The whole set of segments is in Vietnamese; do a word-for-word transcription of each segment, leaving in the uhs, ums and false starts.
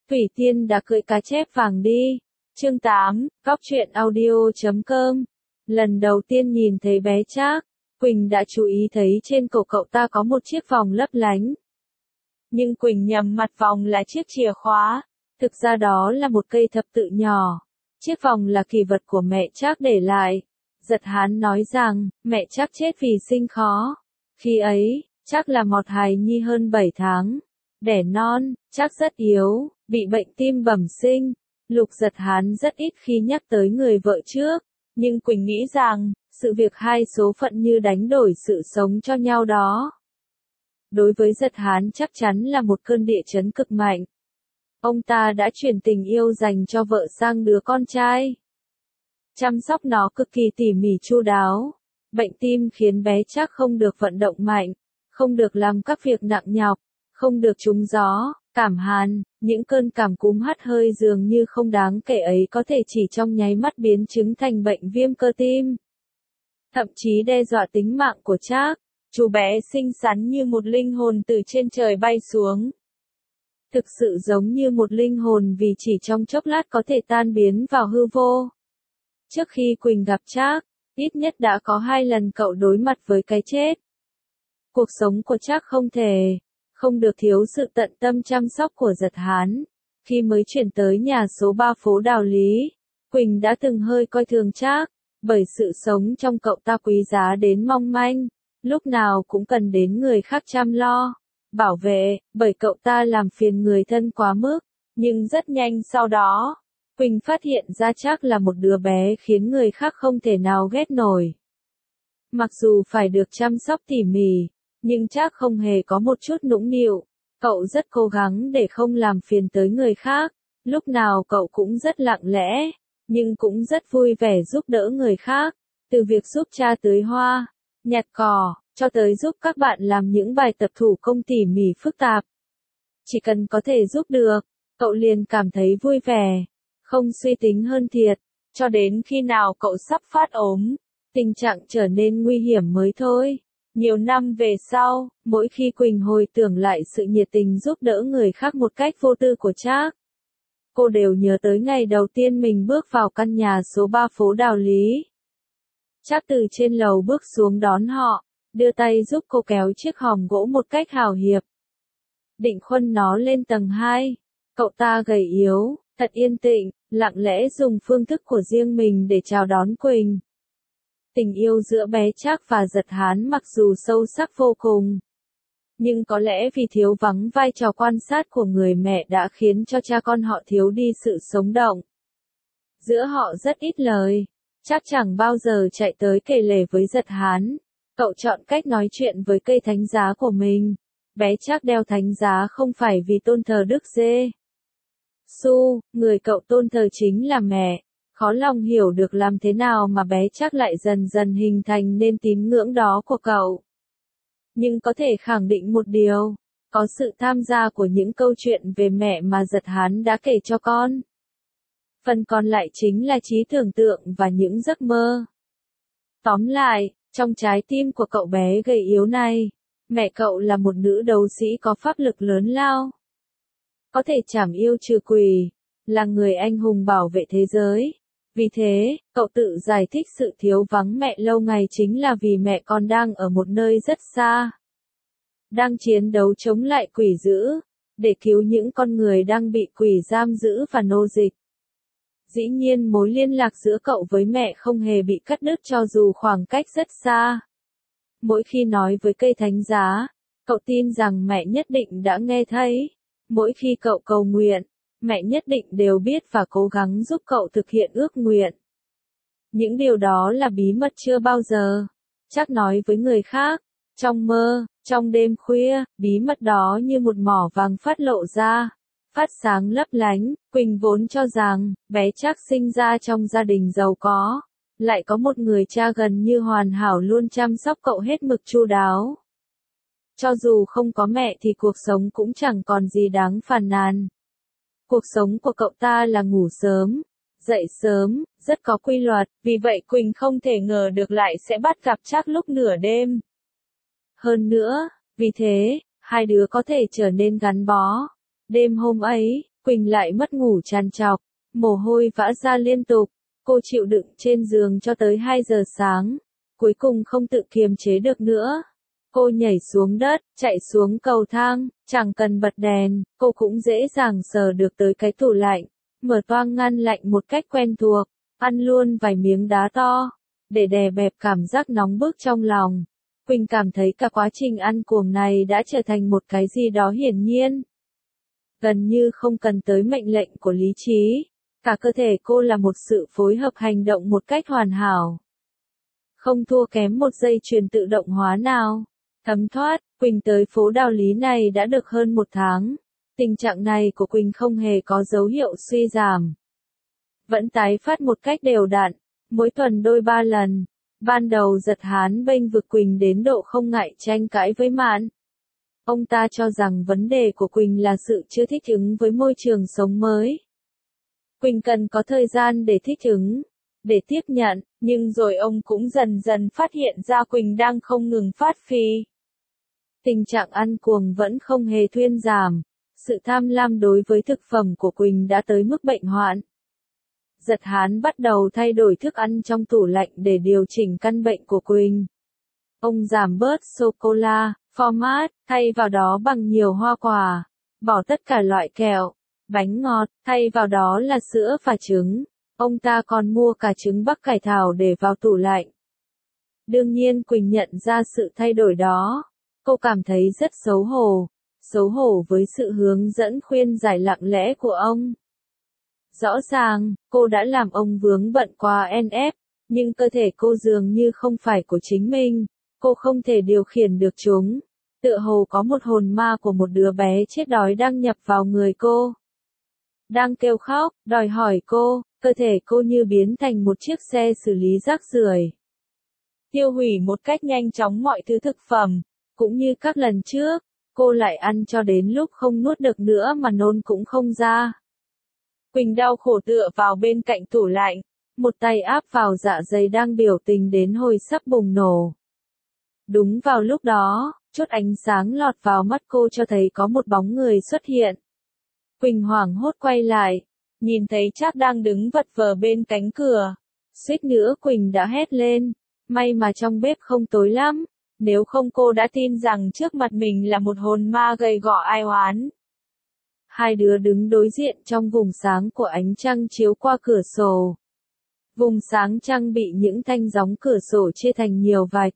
Thủy Tiên đã cưỡi cá chép vàng đi. Chương tám, Góc truyện audio chấm com. Lần đầu tiên nhìn thấy bé Trác, Quỳnh đã chú ý thấy trên cổ cậu ta có một chiếc vòng lấp lánh. Nhưng Quỳnh nhầm mặt vòng là chiếc chìa khóa, thực ra đó là một cây thập tự nhỏ. Chiếc vòng là kỷ vật của mẹ Trác để lại. Giật Hán nói rằng, mẹ Trác chết vì sinh khó. Khi ấy, Trác là một hài nhi hơn bảy tháng. Đẻ non, Trác rất yếu, bị bệnh tim bẩm sinh. Lục Giật Hán rất ít khi nhắc tới người vợ trước, nhưng Quỳnh nghĩ rằng, sự việc hai số phận như đánh đổi sự sống cho nhau đó. Đối với Giật Hán chắc chắn là một cơn địa chấn cực mạnh. Ông ta đã chuyển tình yêu dành cho vợ sang đứa con trai. Chăm sóc nó cực kỳ tỉ mỉ chu đáo. Bệnh tim khiến bé Trác không được vận động mạnh, không được làm các việc nặng nhọc, không được trúng gió, cảm hàn, những cơn cảm cúm hắt hơi dường như không đáng kể ấy có thể chỉ trong nháy mắt biến chứng thành bệnh viêm cơ tim. Thậm chí đe dọa tính mạng của Trác. Chú bé xinh xắn như một linh hồn từ trên trời bay xuống. Thực sự giống như một linh hồn vì chỉ trong chốc lát có thể tan biến vào hư vô. Trước khi Quỳnh gặp Trác, ít nhất đã có hai lần cậu đối mặt với cái chết. Cuộc sống của Trác không thể, không được thiếu sự tận tâm chăm sóc của Giật Hán. Khi mới chuyển tới nhà số ba phố Đào Lý, Quỳnh đã từng hơi coi thường Trác, bởi sự sống trong cậu ta quý giá đến mong manh, lúc nào cũng cần đến người khác chăm lo, bảo vệ, bởi cậu ta làm phiền người thân quá mức. Nhưng rất nhanh sau đó, Quỳnh phát hiện ra Trác là một đứa bé khiến người khác không thể nào ghét nổi. Mặc dù phải được chăm sóc tỉ mỉ, nhưng Trác không hề có một chút nũng nịu. Cậu rất cố gắng để không làm phiền tới người khác, lúc nào cậu cũng rất lặng lẽ, nhưng cũng rất vui vẻ giúp đỡ người khác, từ việc giúp cha tưới hoa, nhặt cỏ, cho tới giúp các bạn làm những bài tập thủ công tỉ mỉ phức tạp. Chỉ cần có thể giúp được, cậu liền cảm thấy vui vẻ, không suy tính hơn thiệt, cho đến khi nào cậu sắp phát ốm, tình trạng trở nên nguy hiểm mới thôi. Nhiều năm về sau, mỗi khi Quỳnh hồi tưởng lại sự nhiệt tình giúp đỡ người khác một cách vô tư của Trác, cô đều nhớ tới ngày đầu tiên mình bước vào căn nhà số ba phố Đào Lý. Trác từ trên lầu bước xuống đón họ, đưa tay giúp cô kéo chiếc hòm gỗ một cách hào hiệp. Định khuân nó lên tầng hai, cậu ta gầy yếu, thật yên tĩnh, lặng lẽ dùng phương thức của riêng mình để chào đón Quỳnh. Tình yêu giữa bé Trác và Giật Hán mặc dù sâu sắc vô cùng, nhưng có lẽ vì thiếu vắng vai trò quan sát của người mẹ đã khiến cho cha con họ thiếu đi sự sống động. Giữa họ rất ít lời, Trác chẳng bao giờ chạy tới kể lể với Giật Hán. Cậu chọn cách nói chuyện với cây thánh giá của mình. Bé Trác đeo thánh giá không phải vì tôn thờ Đức Giê Xu, người cậu tôn thờ chính là mẹ. Khó lòng hiểu được làm thế nào mà bé Trác lại dần dần hình thành nên tín ngưỡng đó của cậu. Nhưng có thể khẳng định một điều, có sự tham gia của những câu chuyện về mẹ mà Giật Hán đã kể cho con. Phần còn lại chính là trí tưởng tượng và những giấc mơ. Tóm lại, trong trái tim của cậu bé gầy yếu này, mẹ cậu là một nữ đấu sĩ có pháp lực lớn lao. Có thể trảm yêu trừ quỷ, là người anh hùng bảo vệ thế giới. Vì thế, cậu tự giải thích sự thiếu vắng mẹ lâu ngày chính là vì mẹ con đang ở một nơi rất xa. Đang chiến đấu chống lại quỷ dữ, để cứu những con người đang bị quỷ giam giữ và nô dịch. Dĩ nhiên mối liên lạc giữa cậu với mẹ không hề bị cắt đứt cho dù khoảng cách rất xa. Mỗi khi nói với cây thánh giá, cậu tin rằng mẹ nhất định đã nghe thấy. Mỗi khi cậu cầu nguyện, mẹ nhất định đều biết và cố gắng giúp cậu thực hiện ước nguyện. Những điều đó là bí mật chưa bao giờ Trác nói với người khác. Trong mơ, trong đêm khuya, bí mật đó như một mỏ vàng phát lộ ra, phát sáng lấp lánh. Quỳnh vốn cho rằng, bé Trác sinh ra trong gia đình giàu có, lại có một người cha gần như hoàn hảo luôn chăm sóc cậu hết mực chu đáo. Cho dù không có mẹ thì cuộc sống cũng chẳng còn gì đáng phàn nàn. Cuộc sống của cậu ta là ngủ sớm, dậy sớm, rất có quy luật, vì vậy Quỳnh không thể ngờ được lại sẽ bắt gặp Trác lúc nửa đêm. Hơn nữa, vì thế, hai đứa có thể trở nên gắn bó. Đêm hôm ấy, Quỳnh lại mất ngủ trằn trọc, mồ hôi vã ra liên tục, cô chịu đựng trên giường cho tới hai giờ sáng, cuối cùng không tự kiềm chế được nữa. Cô nhảy xuống đất, chạy xuống cầu thang, chẳng cần bật đèn, cô cũng dễ dàng sờ được tới cái tủ lạnh, mở toang ngăn lạnh một cách quen thuộc, ăn luôn vài miếng đá to, để đè bẹp cảm giác nóng bức trong lòng. Quỳnh cảm thấy cả quá trình ăn cuồng này đã trở thành một cái gì đó hiển nhiên. Gần như không cần tới mệnh lệnh của lý trí, cả cơ thể cô là một sự phối hợp hành động một cách hoàn hảo. Không thua kém một dây chuyền tự động hóa nào. Thấm thoát, Quỳnh tới phố Đạo Lý này đã được hơn một tháng. Tình trạng này của Quỳnh không hề có dấu hiệu suy giảm. Vẫn tái phát một cách đều đặn, mỗi tuần đôi ba lần. Ban đầu Giật Hán bênh vực Quỳnh đến độ không ngại tranh cãi với Mạn. Ông ta cho rằng vấn đề của Quỳnh là sự chưa thích ứng với môi trường sống mới. Quỳnh cần có thời gian để thích ứng, để tiếp nhận, nhưng rồi ông cũng dần dần phát hiện ra Quỳnh đang không ngừng phát phi. Tình trạng ăn cuồng vẫn không hề thuyên giảm, sự tham lam đối với thực phẩm của Quỳnh đã tới mức bệnh hoạn. Giật Hán bắt đầu thay đổi thức ăn trong tủ lạnh để điều chỉnh căn bệnh của Quỳnh. Ông giảm bớt sô-cô-la, format, thay vào đó bằng nhiều hoa quả, bỏ tất cả loại kẹo, bánh ngọt, thay vào đó là sữa và trứng. Ông ta còn mua cả trứng bắc cải thảo để vào tủ lạnh. Đương nhiên Quỳnh nhận ra sự thay đổi đó. Cô cảm thấy rất xấu hổ. Xấu hổ với sự hướng dẫn khuyên giải lặng lẽ của ông. Rõ ràng, cô đã làm ông vướng bận qua en ép, nhưng cơ thể cô dường như không phải của chính mình. Cô không thể điều khiển được chúng. Tựa hồ có một hồn ma của một đứa bé chết đói đang nhập vào người cô. Đang kêu khóc, đòi hỏi cô, cơ thể cô như biến thành một chiếc xe xử lý rác rưởi. Tiêu hủy một cách nhanh chóng mọi thứ thực phẩm, cũng như các lần trước, cô lại ăn cho đến lúc không nuốt được nữa mà nôn cũng không ra. Quỳnh đau khổ tựa vào bên cạnh tủ lạnh, một tay áp vào dạ dày đang biểu tình đến hồi sắp bùng nổ. Đúng vào lúc đó, chút ánh sáng lọt vào mắt cô cho thấy có một bóng người xuất hiện. Quỳnh hoảng hốt quay lại, nhìn thấy Trác đang đứng vật vờ bên cánh cửa. Suýt nữa Quỳnh đã hét lên, may mà trong bếp không tối lắm, nếu không cô đã tin rằng trước mặt mình là một hồn ma gầy gò ai oán. Hai đứa đứng đối diện trong vùng sáng của ánh trăng chiếu qua cửa sổ. Vùng sáng trăng bị những thanh gióng cửa sổ chia thành nhiều vạch.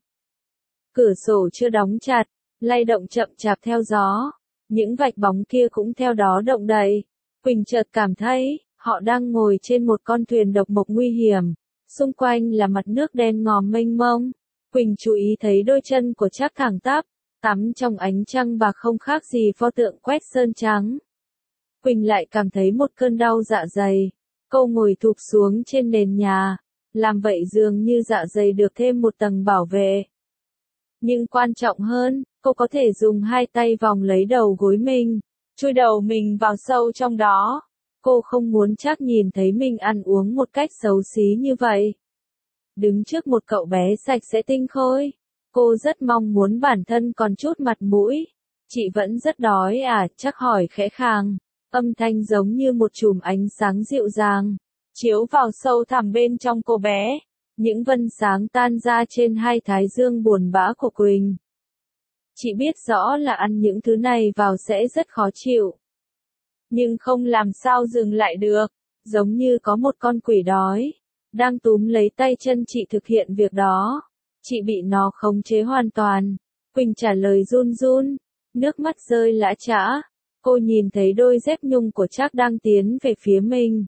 Cửa sổ chưa đóng chặt, lay động chậm chạp theo gió. Những vạch bóng kia cũng theo đó động đậy. Quỳnh chợt cảm thấy, họ đang ngồi trên một con thuyền độc mộc nguy hiểm. Xung quanh là mặt nước đen ngòm mênh mông. Quỳnh chú ý thấy đôi chân của Trác thẳng tắp, tắm trong ánh trăng bạc không khác gì pho tượng quét sơn trắng. Quỳnh lại cảm thấy một cơn đau dạ dày. Cô ngồi thụp xuống trên nền nhà, làm vậy dường như dạ dày được thêm một tầng bảo vệ. Nhưng quan trọng hơn, cô có thể dùng hai tay vòng lấy đầu gối mình, chui đầu mình vào sâu trong đó. Cô không muốn Trác nhìn thấy mình ăn uống một cách xấu xí như vậy. Đứng trước một cậu bé sạch sẽ tinh khôi, cô rất mong muốn bản thân còn chút mặt mũi. Chị vẫn rất đói à? Trác hỏi khẽ khàng, âm thanh giống như một chùm ánh sáng dịu dàng, chiếu vào sâu thẳm bên trong cô bé. Những vân sáng tan ra trên hai thái dương buồn bã của Quỳnh. Chị biết rõ là ăn những thứ này vào sẽ rất khó chịu. Nhưng không làm sao dừng lại được, giống như có một con quỷ đói, đang túm lấy tay chân chị thực hiện việc đó. Chị bị nó khống chế hoàn toàn. Quỳnh trả lời run run, nước mắt rơi lã chã. Cô nhìn thấy đôi dép nhung của Trác đang tiến về phía mình.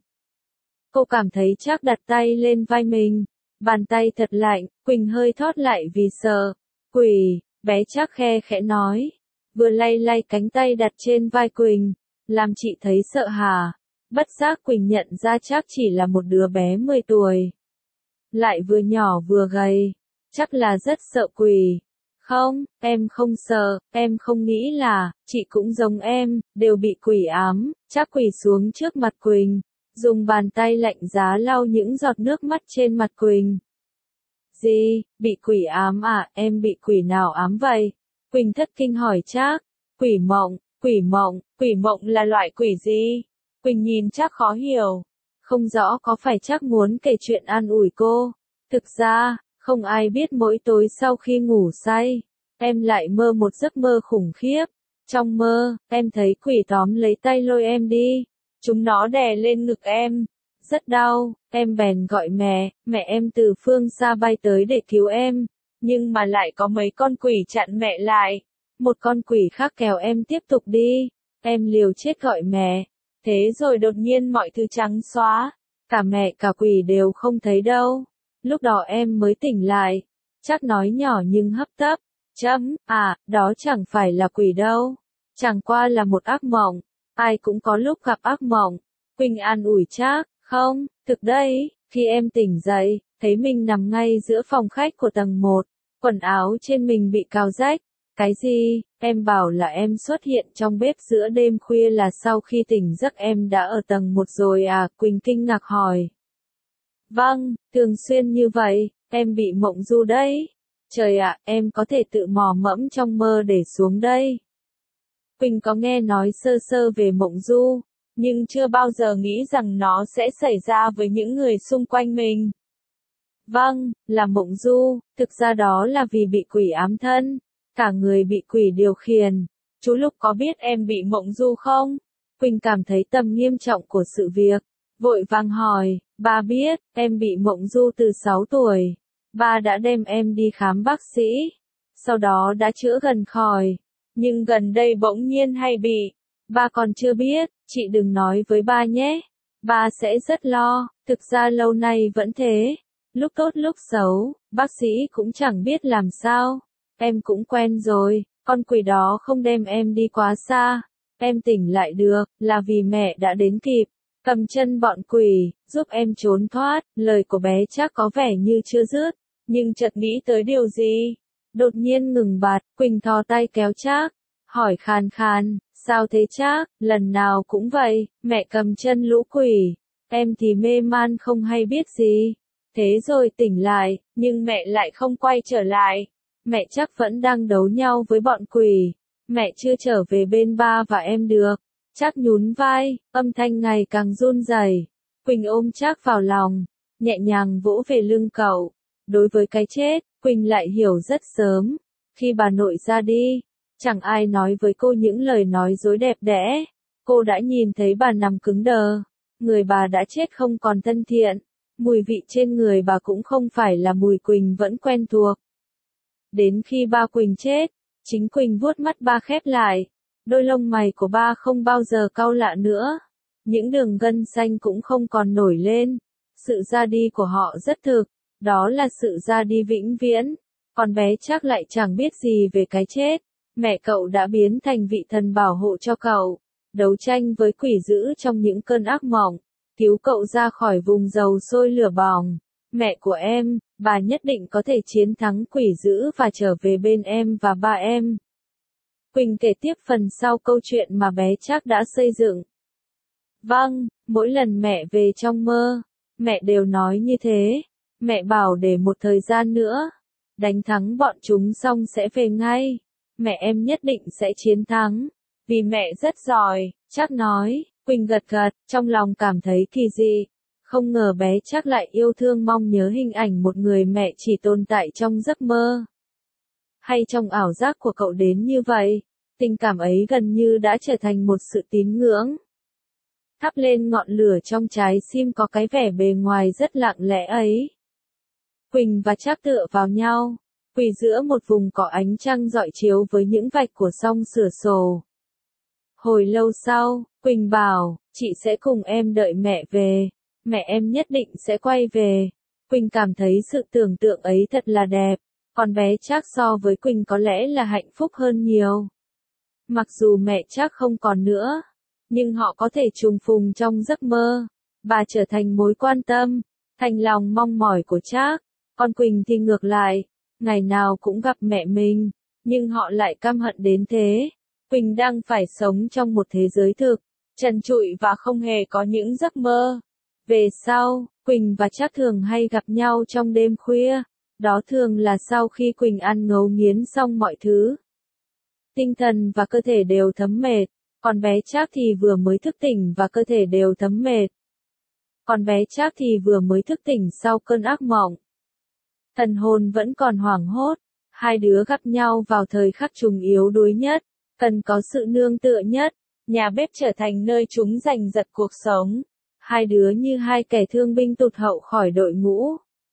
Cô cảm thấy Trác đặt tay lên vai mình. Bàn tay thật lạnh, Quỳnh hơi thót lại vì sợ. Quỷ, bé Trác khe khẽ nói. Vừa lay lay cánh tay đặt trên vai Quỳnh, làm chị thấy sợ hả. Bất giác Quỳnh nhận ra Trác chỉ là một đứa bé mười tuổi. Lại vừa nhỏ vừa gầy. Chắc là rất sợ quỷ. Không, em không sợ, em không nghĩ là, chị cũng giống em, đều bị quỷ ám. Trác quỳ xuống trước mặt Quỳnh, dùng bàn tay lạnh giá lau những giọt nước mắt trên mặt Quỳnh. Gì, bị quỷ ám à, em bị quỷ nào ám vậy? Quỳnh thất kinh hỏi Trác. Quỷ mộng, quỷ mộng, quỷ mộng là loại quỷ gì? Quỳnh nhìn Trác khó hiểu. Không rõ có phải Trác muốn kể chuyện an ủi cô. Thực ra, không ai biết mỗi tối sau khi ngủ say, em lại mơ một giấc mơ khủng khiếp. Trong mơ, em thấy quỷ tóm lấy tay lôi em đi. Chúng nó đè lên ngực em. Rất đau, em bèn gọi mẹ, mẹ em từ phương xa bay tới để cứu em. Nhưng mà lại có mấy con quỷ chặn mẹ lại. Một con quỷ khác kéo em tiếp tục đi. Em liều chết gọi mẹ. Thế rồi đột nhiên mọi thứ trắng xóa. Cả mẹ cả quỷ đều không thấy đâu. Lúc đó em mới tỉnh lại. Trác nói nhỏ nhưng hấp tấp. Chấm, à, đó chẳng phải là quỷ đâu. Chẳng qua là một ác mộng. Ai cũng có lúc gặp ác mộng. Quỳnh an ủi Trác, không, thực đấy, khi em tỉnh dậy, thấy mình nằm ngay giữa phòng khách của tầng một. Quần áo trên mình bị cào rách. Cái gì, em bảo là em xuất hiện trong bếp giữa đêm khuya là sau khi tỉnh giấc em đã ở tầng một rồi à? Quỳnh kinh ngạc hỏi. Vâng, thường xuyên như vậy, em bị mộng du đấy. Trời ạ, em có thể tự mò mẫm trong mơ để xuống đây. Quỳnh có nghe nói sơ sơ về mộng du, nhưng chưa bao giờ nghĩ rằng nó sẽ xảy ra với những người xung quanh mình. Vâng, là mộng du, thực ra đó là vì bị quỷ ám thân, cả người bị quỷ điều khiển. Chú Lục có biết em bị mộng du không? Quỳnh cảm thấy tầm nghiêm trọng của sự việc, vội vàng hỏi, ba biết, em bị mộng du từ sáu tuổi. Ba đã đem em đi khám bác sĩ, sau đó đã chữa gần khỏi, nhưng gần đây bỗng nhiên hay bị. Ba còn chưa biết, chị đừng nói với ba nhé. Ba sẽ rất lo, thực ra lâu nay vẫn thế. Lúc tốt lúc xấu, bác sĩ cũng chẳng biết làm sao. Em cũng quen rồi, con quỷ đó không đem em đi quá xa. Em tỉnh lại được, là vì mẹ đã đến kịp, cầm chân bọn quỷ, giúp em trốn thoát. Lời của bé Trác có vẻ như chưa dứt, nhưng chợt nghĩ tới điều gì. Đột nhiên ngừng bặt, Quỳnh thò tay kéo Trác, hỏi khàn khàn, sao thế Trác? Lần nào cũng vậy, mẹ cầm chân lũ quỷ, em thì mê man không hay biết gì. Thế rồi tỉnh lại, nhưng mẹ lại không quay trở lại. Mẹ chắc vẫn đang đấu nhau với bọn quỷ. Mẹ chưa trở về bên ba và em được. Trác nhún vai, âm thanh ngày càng run rẩy. Quỳnh ôm Trác vào lòng, nhẹ nhàng vỗ về lưng cậu. Đối với cái chết, Quỳnh lại hiểu rất sớm. Khi bà nội ra đi, chẳng ai nói với cô những lời nói dối đẹp đẽ. Cô đã nhìn thấy bà nằm cứng đờ. Người bà đã chết không còn thân thiện. Mùi vị trên người bà cũng không phải là mùi Quỳnh vẫn quen thuộc. Đến khi ba Quỳnh chết, chính Quỳnh vuốt mắt ba khép lại. Đôi lông mày của ba không bao giờ cau lại nữa. Những đường gân xanh cũng không còn nổi lên. Sự ra đi của họ rất thực. Đó là sự ra đi vĩnh viễn. Còn bé Trác lại chẳng biết gì về cái chết. Mẹ cậu đã biến thành vị thần bảo hộ cho cậu. Đấu tranh với quỷ dữ trong những cơn ác mộng. Cứu cậu ra khỏi vùng dầu sôi lửa bỏng. Mẹ của em, bà nhất định có thể chiến thắng quỷ dữ và trở về bên em và ba em. Quỳnh kể tiếp phần sau câu chuyện mà bé Trác đã xây dựng. Vâng, mỗi lần mẹ về trong mơ, mẹ đều nói như thế. Mẹ bảo để một thời gian nữa, đánh thắng bọn chúng xong sẽ về ngay. Mẹ em nhất định sẽ chiến thắng, vì mẹ rất giỏi, Trác nói. Quỳnh gật gật, trong lòng cảm thấy kỳ dị. Không ngờ bé Trác lại yêu thương mong nhớ hình ảnh một người mẹ chỉ tồn tại trong giấc mơ. Hay trong ảo giác của cậu đến như vậy, tình cảm ấy gần như đã trở thành một sự tín ngưỡng. Thắp lên ngọn lửa trong trái tim có cái vẻ bề ngoài rất lặng lẽ ấy. Quỳnh và Trác tựa vào nhau, quỳ giữa một vùng cỏ ánh trăng rọi chiếu với những vạch của song sửa sổ. Hồi lâu sau, Quỳnh bảo, chị sẽ cùng em đợi mẹ về. Mẹ em nhất định sẽ quay về. Quỳnh cảm thấy sự tưởng tượng ấy thật là đẹp. Còn bé Trác so với Quỳnh có lẽ là hạnh phúc hơn nhiều. Mặc dù mẹ Trác không còn nữa, nhưng họ có thể trùng phùng trong giấc mơ. Bà trở thành mối quan tâm, thành lòng mong mỏi của Trác. Còn Quỳnh thì ngược lại, ngày nào cũng gặp mẹ mình, nhưng họ lại căm hận đến thế. Quỳnh đang phải sống trong một thế giới thực, trần trụi và không hề có những giấc mơ. Về sau, Quỳnh và Trác thường hay gặp nhau trong đêm khuya. Đó thường là sau khi Quỳnh ăn ngấu nghiến xong mọi thứ. Tinh thần và cơ thể đều thấm mệt, Còn bé Trác thì vừa mới thức tỉnh và cơ thể đều thấm mệt. Còn bé Trác thì vừa mới thức tỉnh sau cơn ác mộng. Thần hồn vẫn còn hoảng hốt, hai đứa gặp nhau vào thời khắc trùng yếu đuối nhất, cần có sự nương tựa nhất, nhà bếp trở thành nơi chúng giành giật cuộc sống. Hai đứa như hai kẻ thương binh tụt hậu khỏi đội ngũ.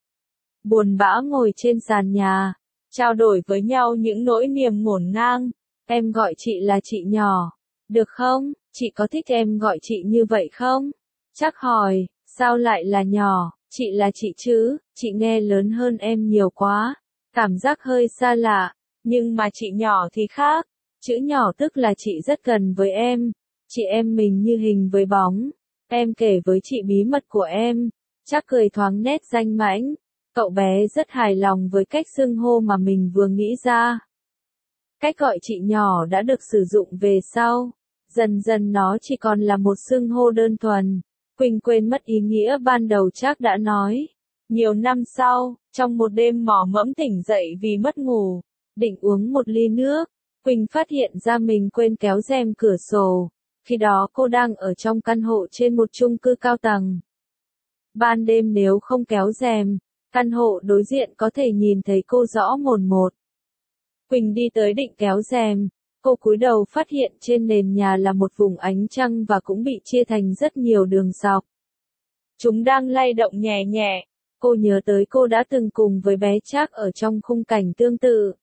Buồn bã ngồi trên sàn nhà, trao đổi với nhau những nỗi niềm ngổn ngang. Em gọi chị là chị nhỏ, được không? Chị có thích em gọi chị như vậy không? Trác hỏi, sao lại là nhỏ, chị là chị chứ, chị nghe lớn hơn em nhiều quá. Cảm giác hơi xa lạ, nhưng mà chị nhỏ thì khác. Chữ nhỏ tức là chị rất gần với em. Chị em mình như hình với bóng. Em kể với chị bí mật của em. Trác cười thoáng nét danh mãnh. Cậu bé rất hài lòng với cách xưng hô mà mình vừa nghĩ ra. Cách gọi chị nhỏ đã được sử dụng về sau. Dần dần nó chỉ còn là một xưng hô đơn thuần. Quỳnh quên mất ý nghĩa ban đầu Trác đã nói. Nhiều năm sau, trong một đêm mò mẫm tỉnh dậy vì mất ngủ, định uống một ly nước, Quỳnh phát hiện ra mình quên kéo rèm cửa sổ. Khi đó cô đang ở trong căn hộ trên một chung cư cao tầng. Ban đêm nếu không kéo rèm, căn hộ đối diện có thể nhìn thấy cô rõ mồn một. Quỳnh đi tới định kéo rèm, cô cúi đầu phát hiện trên nền nhà là một vùng ánh trăng và cũng bị chia thành rất nhiều đường dọc. Chúng đang lay động nhẹ nhẹ. Cô nhớ tới cô đã từng cùng với bé Trác ở trong khung cảnh tương tự.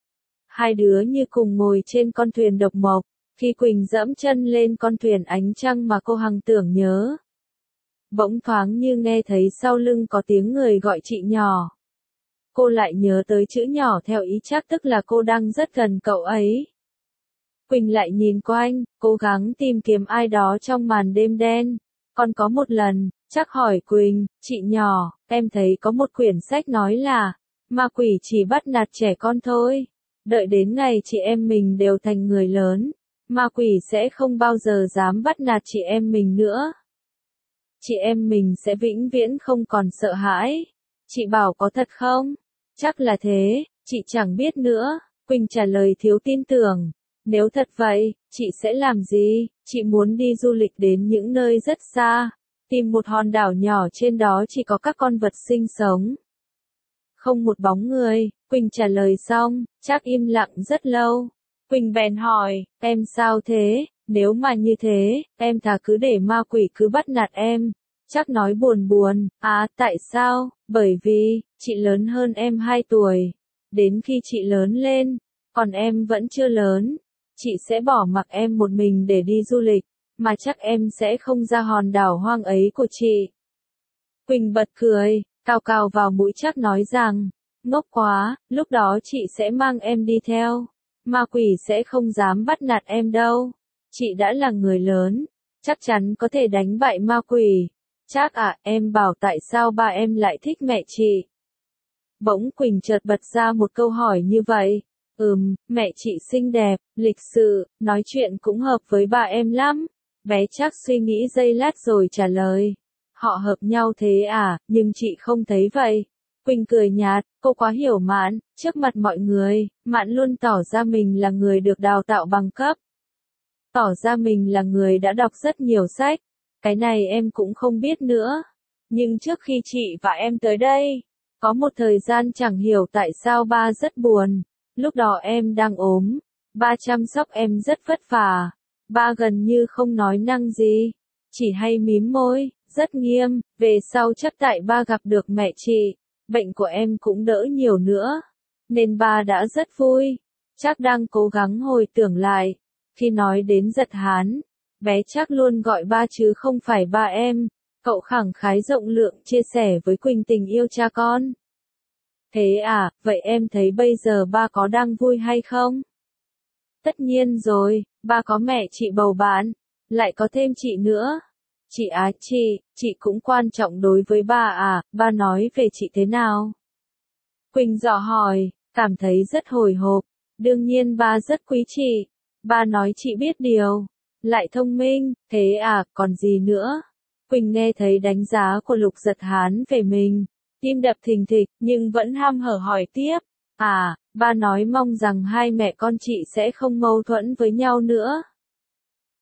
Hai đứa như cùng ngồi trên con thuyền độc mộc, khi Quỳnh dẫm chân lên con thuyền ánh trăng mà cô hằng tưởng nhớ. Bỗng thoáng như nghe thấy sau lưng có tiếng người gọi chị nhỏ. Cô lại nhớ tới chữ nhỏ theo ý Trác tức là cô đang rất gần cậu ấy. Quỳnh lại nhìn quanh, cố gắng tìm kiếm ai đó trong màn đêm đen. Còn có một lần, Trác hỏi Quỳnh, chị nhỏ, em thấy có một quyển sách nói là, ma quỷ chỉ bắt nạt trẻ con thôi. Đợi đến ngày chị em mình đều thành người lớn, ma quỷ sẽ không bao giờ dám bắt nạt chị em mình nữa. Chị em mình sẽ vĩnh viễn không còn sợ hãi. Chị bảo có thật không? Chắc là thế, chị chẳng biết nữa. Quỳnh trả lời thiếu tin tưởng. Nếu thật vậy, chị sẽ làm gì? Chị muốn đi du lịch đến những nơi rất xa. Tìm một hòn đảo nhỏ trên đó chỉ có các con vật sinh sống. Không một bóng người, Quỳnh trả lời xong, Trác im lặng rất lâu. Quỳnh bèn hỏi, em sao thế? Nếu mà như thế, em thà cứ để ma quỷ cứ bắt nạt em. Trác nói buồn buồn, à tại sao? Bởi vì, chị lớn hơn em hai tuổi. Đến khi chị lớn lên, còn em vẫn chưa lớn. Chị sẽ bỏ mặc em một mình để đi du lịch, mà chắc em sẽ không ra hòn đảo hoang ấy của chị. Quỳnh bật cười, cào cào vào mũi Trác nói rằng, ngốc quá, lúc đó chị sẽ mang em đi theo. Ma quỷ sẽ không dám bắt nạt em đâu. Chị đã là người lớn, chắc chắn có thể đánh bại ma quỷ. Trác à, em bảo tại sao ba em lại thích mẹ chị? Bỗng Quỳnh chợt bật ra một câu hỏi như vậy. Ừm, mẹ chị xinh đẹp, lịch sự, nói chuyện cũng hợp với ba em lắm. Bé Trác suy nghĩ giây lát rồi trả lời. Họ hợp nhau thế à, nhưng chị không thấy vậy. Quỳnh cười nhạt, cô quá hiểu Mạn, trước mặt mọi người, Mạn luôn tỏ ra mình là người được đào tạo bằng cấp. Tỏ ra mình là người đã đọc rất nhiều sách. Cái này em cũng không biết nữa. Nhưng trước khi chị và em tới đây, có một thời gian chẳng hiểu tại sao ba rất buồn. Lúc đó em đang ốm, ba chăm sóc em rất vất vả. Ba gần như không nói năng gì, chỉ hay mím môi, rất nghiêm. Về sau chắc tại ba gặp được mẹ chị, bệnh của em cũng đỡ nhiều nữa, nên ba đã rất vui. Trác đang cố gắng hồi tưởng lại. Khi nói đến Giật Hán, bé Trác luôn gọi ba chứ không phải ba em. Cậu khẳng khái rộng lượng chia sẻ với Quỳnh tình yêu cha con. Thế à, vậy em thấy bây giờ ba có đang vui hay không? Tất nhiên rồi, ba có mẹ chị bầu bạn, lại có thêm chị nữa. Chị á chị, chị cũng quan trọng đối với ba à, ba nói về chị thế nào? Quỳnh dò hỏi, cảm thấy rất hồi hộp. Đương nhiên ba rất quý chị. Ba nói chị biết điều, lại thông minh, thế à, còn gì nữa? Quỳnh nghe thấy đánh giá của Lục Giật Hán về mình, tim đập thình thịch, nhưng vẫn ham hở hỏi tiếp. À, ba nói mong rằng hai mẹ con chị sẽ không mâu thuẫn với nhau nữa.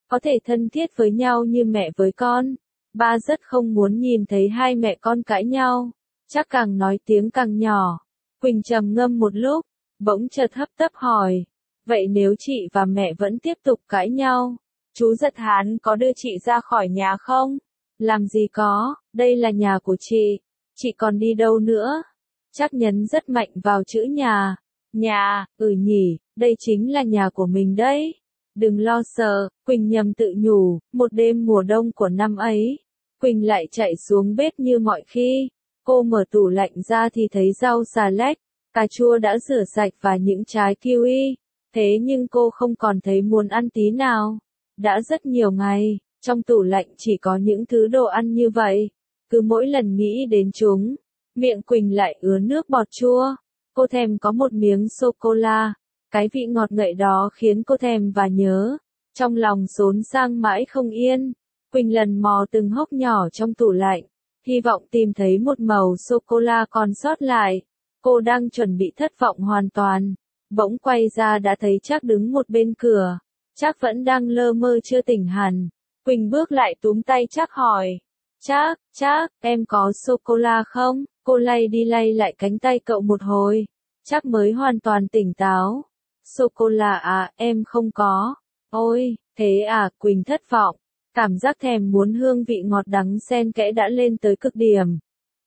có thể thân thiết với nhau như mẹ với con. Ba rất không muốn nhìn thấy hai mẹ con cãi nhau, chắc càng nói tiếng càng nhỏ. Quỳnh trầm ngâm một lúc, bỗng chợt hấp tấp hỏi, vậy nếu chị và mẹ vẫn tiếp tục cãi nhau, chú Giật Hán có đưa chị ra khỏi nhà không? Làm gì có, đây là nhà của chị, chị còn đi đâu nữa? Chắc nhấn rất mạnh vào chữ nhà. Nhà, ừ nhỉ, đây chính là nhà của mình đấy. Đừng lo sợ, Quỳnh nhầm tự nhủ, một đêm mùa đông của năm ấy. Quỳnh lại chạy xuống bếp như mọi khi. Cô mở tủ lạnh ra thì thấy rau xà lách, cà chua đã rửa sạch và những trái kiwi. Thế nhưng cô không còn thấy muốn ăn tí nào. Đã rất nhiều ngày, trong tủ lạnh chỉ có những thứ đồ ăn như vậy. Cứ mỗi lần nghĩ đến chúng, miệng Quỳnh lại ứa nước bọt chua. Cô thèm có một miếng sô-cô-la. Cái vị ngọt ngậy đó khiến cô thèm và nhớ. Trong lòng xốn sang mãi không yên. Quỳnh lần mò từng hốc nhỏ trong tủ lạnh, hy vọng tìm thấy một màu sô-cô-la còn sót lại. Cô đang chuẩn bị thất vọng hoàn toàn. Bỗng quay ra đã thấy Trác đứng một bên cửa. Trác vẫn đang lơ mơ chưa tỉnh hẳn. Quỳnh bước lại túm tay Trác hỏi. Trác, Trác, em có sô-cô-la không? Cô lay đi lay lại cánh tay cậu một hồi. Trác mới hoàn toàn tỉnh táo. Sô-cô-la à, em không có. Ôi, thế à, Quỳnh thất vọng. Cảm giác thèm muốn hương vị ngọt đắng xen kẽ đã lên tới cực điểm.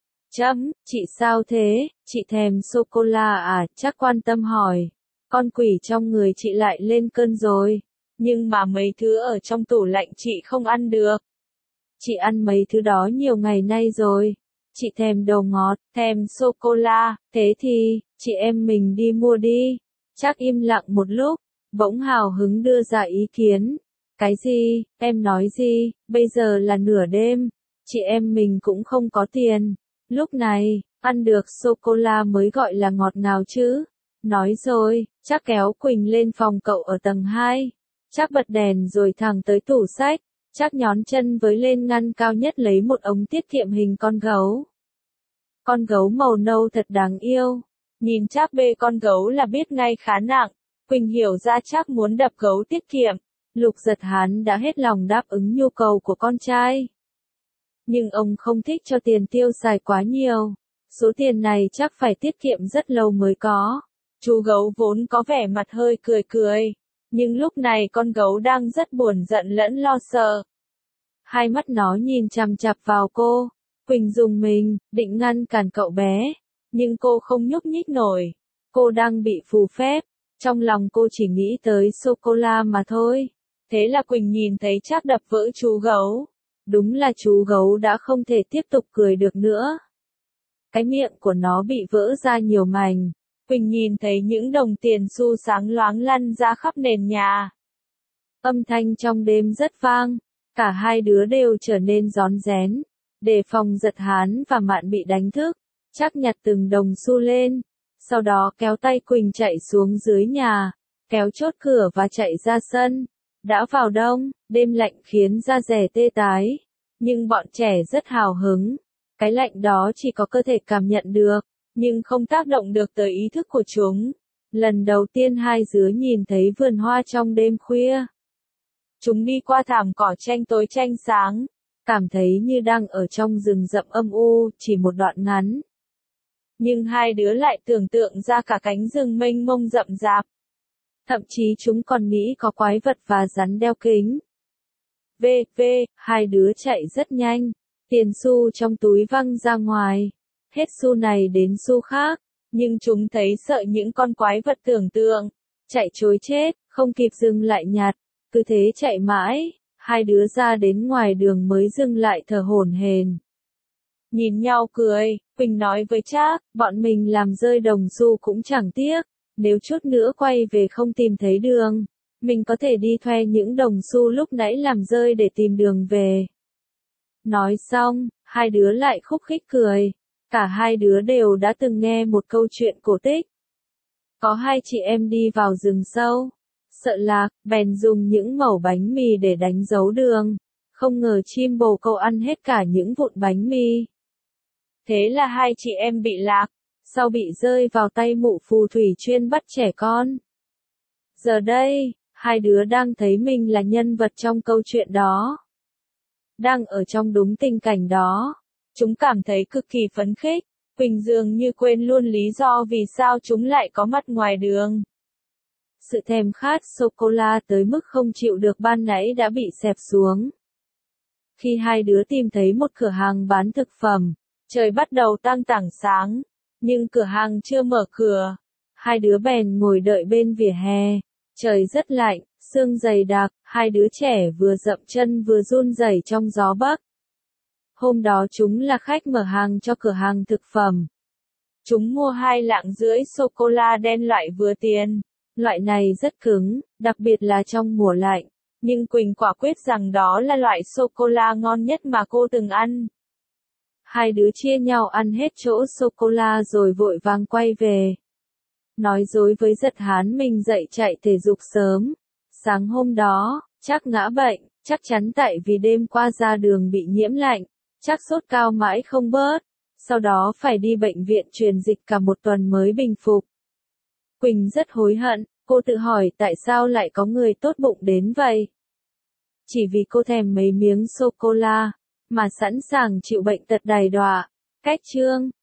Chấm, chị sao thế, chị thèm sô-cô-la à? Trác quan tâm hỏi. Con quỷ trong người chị lại lên cơn rồi. Nhưng mà mấy thứ ở trong tủ lạnh chị không ăn được. Chị ăn mấy thứ đó nhiều ngày nay rồi. Chị thèm đồ ngọt, thèm sô-cô-la, thế thì, chị em mình đi mua đi. Trác im lặng một lúc, bỗng hào hứng đưa ra ý kiến. Cái gì, em nói gì, bây giờ là nửa đêm, chị em mình cũng không có tiền. Lúc này, ăn được sô-cô-la mới gọi là ngọt ngào chứ. Nói rồi, Trác kéo Quỳnh lên phòng cậu ở tầng hai. Trác bật đèn rồi thẳng tới tủ sách. Trác nhón chân với lên ngăn cao nhất lấy một ống tiết kiệm hình con gấu. Con gấu màu nâu thật đáng yêu. Nhìn Trác bê con gấu là biết ngay khá nặng. Quỳnh hiểu ra Trác muốn đập gấu tiết kiệm. Lục Giật Hán đã hết lòng đáp ứng nhu cầu của con trai. Nhưng ông không thích cho tiền tiêu xài quá nhiều. Số tiền này chắc phải tiết kiệm rất lâu mới có. Chú gấu vốn có vẻ mặt hơi cười cười. Nhưng lúc này con gấu đang rất buồn giận lẫn lo sợ. Hai mắt nó nhìn chằm chằm vào cô. Quỳnh rùng mình, định ngăn cản cậu bé. Nhưng cô không nhúc nhích nổi. Cô đang bị phù phép. Trong lòng cô chỉ nghĩ tới sô-cô-la mà thôi. Thế là Quỳnh nhìn thấy Trác đập vỡ chú gấu. Đúng là chú gấu đã không thể tiếp tục cười được nữa. Cái miệng của nó bị vỡ ra nhiều mảnh. Quỳnh nhìn thấy những đồng tiền xu sáng loáng lăn ra khắp nền nhà. Âm thanh trong đêm rất vang. Cả hai đứa đều trở nên rón rén. Để phòng Giật Hán và Mạn bị đánh thức. Trác nhặt từng đồng xu lên. Sau đó kéo tay Quỳnh chạy xuống dưới nhà. Kéo chốt cửa và chạy ra sân. Đã vào đông, đêm lạnh khiến da rẻ tê tái. Nhưng bọn trẻ rất hào hứng. Cái lạnh đó chỉ có cơ thể cảm nhận được, nhưng không tác động được tới ý thức của chúng. Lần đầu tiên hai đứa nhìn thấy vườn hoa trong đêm khuya. Chúng đi qua thảm cỏ tranh tối tranh sáng. Cảm thấy như đang ở trong rừng rậm âm u, chỉ một đoạn ngắn. Nhưng hai đứa lại tưởng tượng ra cả cánh rừng mênh mông rậm rạp. Thậm chí chúng còn nghĩ có quái vật và rắn đeo kính. V, V, hai đứa chạy rất nhanh. Tiền xu trong túi văng ra ngoài. Hết xu này đến xu khác. Nhưng chúng thấy sợ những con quái vật tưởng tượng. Chạy trối chết, không kịp dừng lại nhặt. Cứ thế chạy mãi. Hai đứa ra đến ngoài đường mới dừng lại thở hổn hển. Nhìn nhau cười, Quỳnh nói với Trác, bọn mình làm rơi đồng xu cũng chẳng tiếc. Nếu chút nữa quay về không tìm thấy đường, mình có thể đi thuê những đồng xu lúc nãy làm rơi để tìm đường về. Nói xong, hai đứa lại khúc khích cười. Cả hai đứa đều đã từng nghe một câu chuyện cổ tích. Có hai chị em đi vào rừng sâu. Sợ lạc, bèn dùng những mẩu bánh mì để đánh dấu đường. Không ngờ chim bồ câu ăn hết cả những vụn bánh mì. Thế là hai chị em bị lạc. Sau bị rơi vào tay mụ phù thủy chuyên bắt trẻ con. Giờ đây, Hai đứa đang thấy mình là nhân vật trong câu chuyện đó. Đang ở trong đúng tình cảnh đó. Chúng cảm thấy cực kỳ phấn khích. Quỳnh dường như quên luôn lý do vì sao chúng lại có mặt ngoài đường. Sự thèm khát sô-cô-la tới mức không chịu được ban nãy đã bị xẹp xuống. Khi hai đứa tìm thấy một cửa hàng bán thực phẩm, trời bắt đầu tang tảng sáng, nhưng cửa hàng chưa mở cửa. Hai đứa bèn ngồi đợi bên vỉa hè. Trời rất lạnh, sương dày đặc, hai đứa trẻ vừa dậm chân vừa run rẩy trong gió bắc. Hôm đó chúng là khách mở hàng cho cửa hàng thực phẩm. Chúng mua hai lạng rưỡi sô-cô-la đen loại vừa tiền. Loại này rất cứng, đặc biệt là trong mùa lạnh. Nhưng Quỳnh quả quyết rằng đó là loại sô-cô-la ngon nhất mà cô từng ăn. Hai đứa chia nhau ăn hết chỗ sô-cô-la rồi vội vàng quay về. Nói dối với Giật Hán mình dậy chạy thể dục sớm. Sáng hôm đó, chắc ngã bệnh, chắc chắn tại vì đêm qua ra đường bị nhiễm lạnh, chắc sốt cao mãi không bớt. Sau đó phải đi bệnh viện truyền dịch cả một tuần mới bình phục. Quỳnh rất hối hận, cô tự hỏi tại sao lại có người tốt bụng đến vậy. Chỉ vì cô thèm mấy miếng sô-cô-la, mà sẵn sàng chịu bệnh tật đày đọa. Cách chương